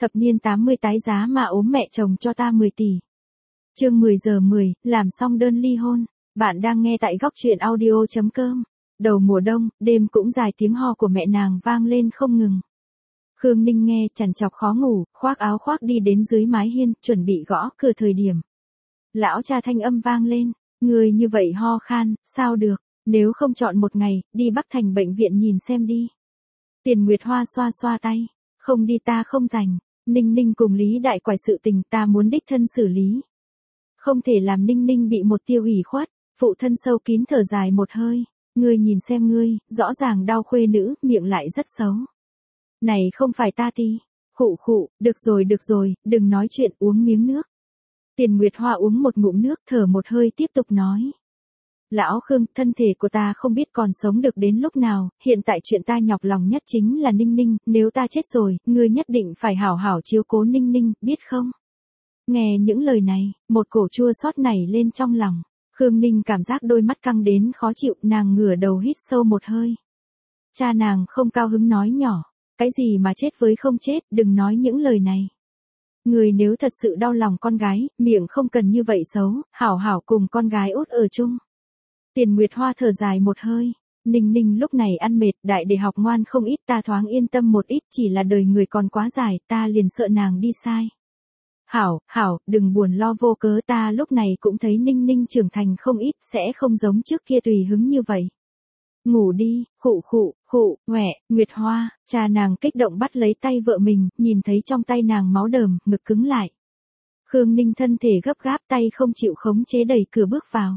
Thập niên 80 tái giá mà ốm mẹ chồng cho ta 10 tỷ. Chương 10 giờ 10, làm xong đơn ly hôn. Bạn đang nghe tại góc truyện audio.com. Đầu mùa đông, đêm cũng dài, tiếng ho của mẹ nàng vang lên không ngừng. Khương Ninh nghe chằn chọc khó ngủ, khoác áo khoác đi đến dưới mái hiên, chuẩn bị gõ cửa thời điểm. Lão cha thanh âm vang lên, người như vậy ho khan, sao được, nếu không chọn một ngày, đi Bắc Thành bệnh viện nhìn xem đi. Tiền Nguyệt Hoa xoa xoa tay, không đi ta không rảnh, Ninh Ninh cùng Lý Đại Quải sự tình ta muốn đích thân xử lý. Không thể làm Ninh Ninh bị một tiêu ủy khuất, phụ thân sâu kín thở dài một hơi, ngươi nhìn xem ngươi, rõ ràng đau khuê nữ, miệng lại rất xấu. Này không phải ta ti, khụ khụ, được rồi, đừng nói chuyện, uống miếng nước. Tiền Nguyệt Hoa uống một ngụm nước, thở một hơi tiếp tục nói. Lão Khương, thân thể của ta không biết còn sống được đến lúc nào, hiện tại chuyện ta nhọc lòng nhất chính là Ninh Ninh, nếu ta chết rồi, ngươi nhất định phải hảo hảo chiếu cố Ninh Ninh, biết không? Nghe những lời này, một cổ chua xót nảy lên trong lòng. Khương Ninh cảm giác đôi mắt căng đến khó chịu, nàng ngửa đầu hít sâu một hơi. Cha nàng không cao hứng nói nhỏ, cái gì mà chết với không chết, đừng nói những lời này. Người nếu thật sự đau lòng con gái, miệng không cần như vậy xấu, hảo hảo cùng con gái út ở chung. Tiền Nguyệt Hoa thở dài một hơi, Ninh Ninh lúc này ăn mệt, đại để học ngoan không ít, ta thoáng yên tâm một ít, chỉ là đời người còn quá dài, ta liền sợ nàng đi sai. Hảo, đừng buồn lo vô cớ, ta lúc này cũng thấy Ninh Ninh trưởng thành không ít, sẽ không giống trước kia tùy hứng như vậy. Ngủ đi, khụ, Nguyệt Hoa, cha nàng kích động bắt lấy tay vợ mình, nhìn thấy trong tay nàng máu đờm, ngực cứng lại. Khương Ninh thân thể gấp gáp, tay không chịu khống chế đẩy cửa bước vào.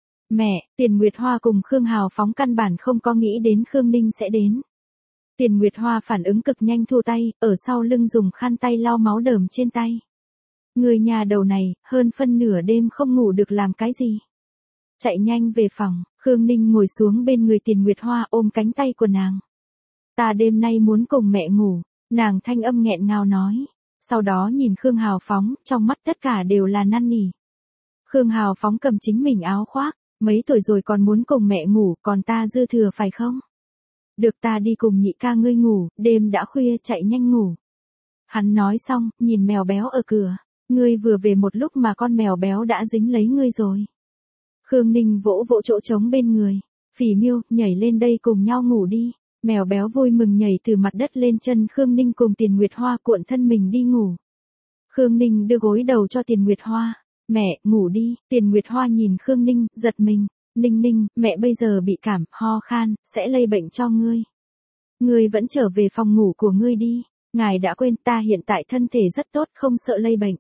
Mẹ, Tiền Nguyệt Hoa cùng Khương Hào Phóng căn bản không có nghĩ đến Khương Ninh sẽ đến. Tiền Nguyệt Hoa phản ứng cực nhanh thu tay, ở sau lưng dùng khăn tay lau máu đờm trên tay. Người nhà đầu này, hơn phân nửa đêm không ngủ được làm cái gì. Chạy nhanh về phòng, Khương Ninh ngồi xuống bên người Tiền Nguyệt Hoa ôm cánh tay của nàng. Ta đêm nay muốn cùng mẹ ngủ, nàng thanh âm nghẹn ngào nói. Sau đó nhìn Khương Hào Phóng, trong mắt tất cả đều là năn nỉ. Khương Hào Phóng cầm chính mình áo khoác, mấy tuổi rồi còn muốn cùng mẹ ngủ, còn ta dư thừa phải không? Được, ta đi cùng nhị ca ngươi ngủ, đêm đã khuya, chạy nhanh ngủ. Hắn nói xong, nhìn mèo béo ở cửa. Ngươi vừa về một lúc mà con mèo béo đã dính lấy ngươi rồi. Khương Ninh vỗ vỗ chỗ trống bên người. Phỉ Miêu, nhảy lên đây cùng nhau ngủ đi. Mèo béo vui mừng nhảy từ mặt đất lên chân Khương Ninh cùng Tiền Nguyệt Hoa cuộn thân mình đi ngủ. Khương Ninh đưa gối đầu cho Tiền Nguyệt Hoa. Mẹ, ngủ đi. Tiền Nguyệt Hoa nhìn Khương Ninh, giật mình. Ninh, mẹ bây giờ bị cảm, ho khan, sẽ lây bệnh cho ngươi. Ngươi vẫn trở về phòng ngủ của ngươi đi. Ngài đã quên ta hiện tại thân thể rất tốt, không sợ lây bệnh.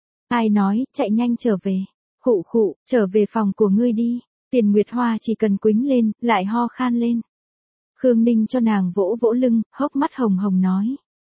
Ai nói, chạy nhanh trở về. Khụ, trở về phòng của ngươi đi. Tiền Nguyệt Hoa chỉ cần quĩnh lên, lại ho khan lên. Khương Ninh cho nàng vỗ vỗ lưng, hốc mắt hồng hồng nói.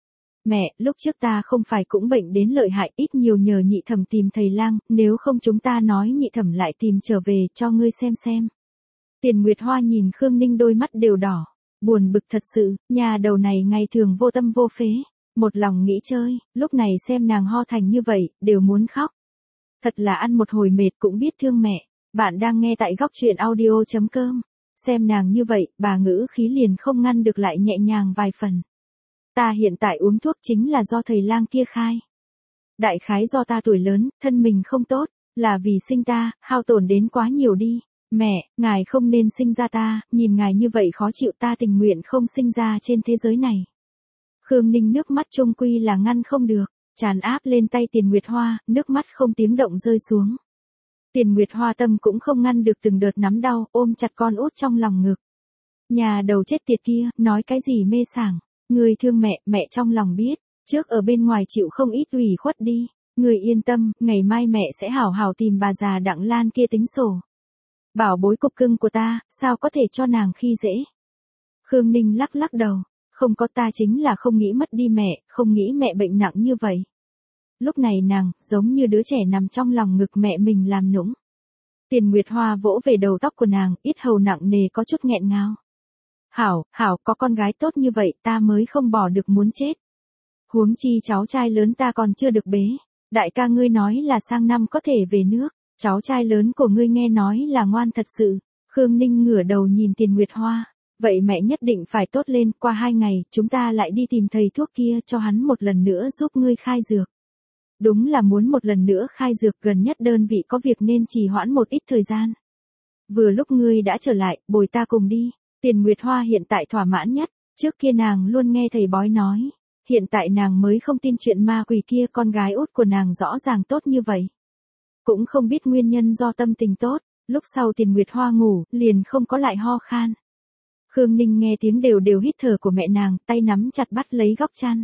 Mẹ, lúc trước ta không phải cũng bệnh đến lợi hại, ít nhiều nhờ nhị thẩm tìm thầy lang, nếu không chúng ta nói nhị thẩm lại tìm trở về cho ngươi xem. Tiền Nguyệt Hoa nhìn Khương Ninh đôi mắt đều đỏ, buồn bực thật sự, nhà đầu này ngày thường vô tâm vô phế, một lòng nghĩ chơi, lúc này xem nàng ho thành như vậy, đều muốn khóc. Thật là ăn một hồi mệt cũng biết thương mẹ. Bạn đang nghe tại góc truyện audio.com. Xem nàng như vậy, bà ngữ khí liền không ngăn được lại nhẹ nhàng vài phần. Ta hiện tại uống thuốc chính là do thầy lang kia khai. Đại khái do ta tuổi lớn, thân mình không tốt, là vì sinh ta, hao tổn đến quá nhiều đi. Mẹ, ngài không nên sinh ra ta, nhìn ngài như vậy khó chịu, ta tình nguyện không sinh ra trên thế giới này. Khương Ninh nước mắt chung quy là ngăn không được, tràn áp lên tay Tiền Nguyệt Hoa, nước mắt không tiếng động rơi xuống. Tiền Nguyệt Hoa tâm cũng không ngăn được từng đợt nắm đau, ôm chặt con út trong lòng ngực. Nhà đầu chết tiệt kia, nói cái gì mê sảng. Người thương mẹ trong lòng biết, trước ở bên ngoài chịu không ít ủy khuất đi. Người yên tâm, ngày mai mẹ sẽ hảo hảo tìm bà già Đặng Lan kia tính sổ. Bảo bối cục cưng của ta, sao có thể cho nàng khi dễ. Khương Ninh lắc đầu, không có, ta chính là không nghĩ mất đi mẹ, không nghĩ mẹ bệnh nặng như vậy. Lúc này nàng, giống như đứa trẻ nằm trong lòng ngực mẹ mình làm nũng. Tiền Nguyệt Hoa vỗ về đầu tóc của nàng, yết hầu nặng nề có chút nghẹn ngào. Hảo, có con gái tốt như vậy ta mới không bỏ được muốn chết. Huống chi cháu trai lớn ta còn chưa được bế. Đại ca ngươi nói là sang năm có thể về nước. Cháu trai lớn của ngươi nghe nói là ngoan thật sự. Khương Ninh ngửa đầu nhìn Tiền Nguyệt Hoa. Vậy mẹ nhất định phải tốt lên, qua 2 ngày, chúng ta lại đi tìm thầy thuốc kia cho hắn một lần nữa giúp ngươi khai dược. Đúng là muốn một lần nữa khai dược, gần nhất đơn vị có việc nên trì hoãn một ít thời gian. Vừa lúc ngươi đã trở lại, bồi ta cùng đi. Tiền Nguyệt Hoa hiện tại thỏa mãn nhất, trước kia nàng luôn nghe thầy bói nói. Hiện tại nàng mới không tin chuyện ma quỷ kia, con gái út của nàng rõ ràng tốt như vậy. Cũng không biết nguyên nhân do tâm tình tốt, lúc sau Tiền Nguyệt Hoa ngủ, liền không có lại ho khan. Khương Ninh nghe tiếng đều đều hít thở của mẹ nàng, tay nắm chặt bắt lấy góc chăn.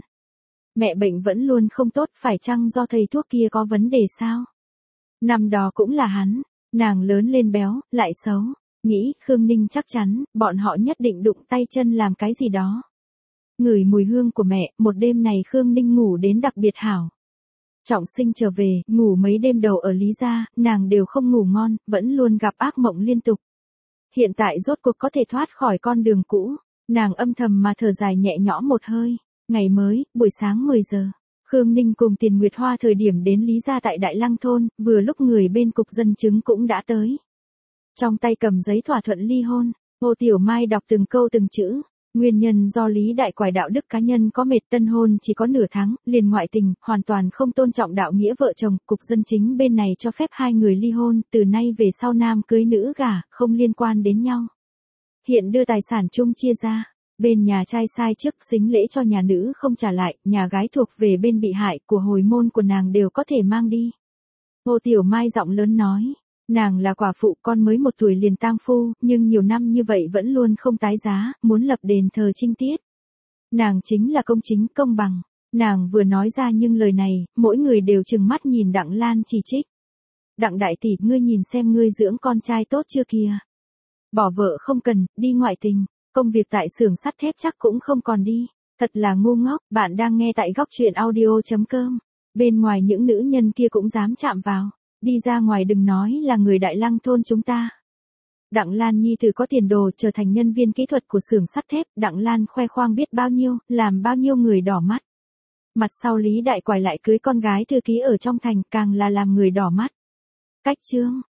Mẹ bệnh vẫn luôn không tốt, phải chăng do thầy thuốc kia có vấn đề sao? Năm đó cũng là hắn, nàng lớn lên béo, lại xấu. Nghĩ, Khương Ninh chắc chắn, bọn họ nhất định đụng tay chân làm cái gì đó. Ngửi mùi hương của mẹ, một đêm này Khương Ninh ngủ đến đặc biệt hảo. Trọng Sinh trở về, ngủ mấy đêm đầu ở Lý gia, nàng đều không ngủ ngon, vẫn luôn gặp ác mộng liên tục. Hiện tại rốt cuộc có thể thoát khỏi con đường cũ, nàng âm thầm mà thở dài nhẹ nhõm một hơi. Ngày mới, buổi sáng 10 giờ, Khương Ninh cùng Tiền Nguyệt Hoa thời điểm đến Lý gia tại Đại Lăng thôn, vừa lúc người bên cục dân chứng cũng đã tới. Trong tay cầm giấy thỏa thuận ly hôn, Hồ Tiểu Mai đọc từng câu từng chữ. Nguyên nhân do Lý Đại Quải đạo đức cá nhân có mệt, tân hôn chỉ có nửa tháng, liền ngoại tình, hoàn toàn không tôn trọng đạo nghĩa vợ chồng, cục dân chính bên này cho phép hai người ly hôn, từ nay về sau nam cưới nữ gả, không liên quan đến nhau. Hiện đưa tài sản chung chia ra, bên nhà trai sai trước xính lễ cho nhà nữ không trả lại, nhà gái thuộc về bên bị hại của hồi môn của nàng đều có thể mang đi. Hồ Tiểu Mai giọng lớn nói. Nàng là quả phụ, con mới 1 tuổi liền tang phu, nhưng nhiều năm như vậy vẫn luôn không tái giá, muốn lập đền thờ trinh tiết. Nàng chính là công chính, công bằng. Nàng vừa nói ra nhưng lời này, mỗi người đều trừng mắt nhìn Đặng Lan chỉ trích. Đặng đại tỷ, ngươi nhìn xem ngươi dưỡng con trai tốt chưa kìa. Bỏ vợ không cần, đi ngoại tình, công việc tại xưởng sắt thép chắc cũng không còn đi. Thật là ngu ngốc, bạn đang nghe tại góc truyện audio.com. Bên ngoài những nữ nhân kia cũng dám chạm vào. Đi ra ngoài đừng nói là người Đại Lăng thôn chúng ta. Đặng Lan nhi tử có tiền đồ, trở thành nhân viên kỹ thuật của xưởng sắt thép, Đặng Lan khoe khoang biết bao nhiêu, làm bao nhiêu người đỏ mắt. Mặt sau Lý Đại Quải lại cưới con gái thư ký ở trong thành, càng là làm người đỏ mắt. Cách chương,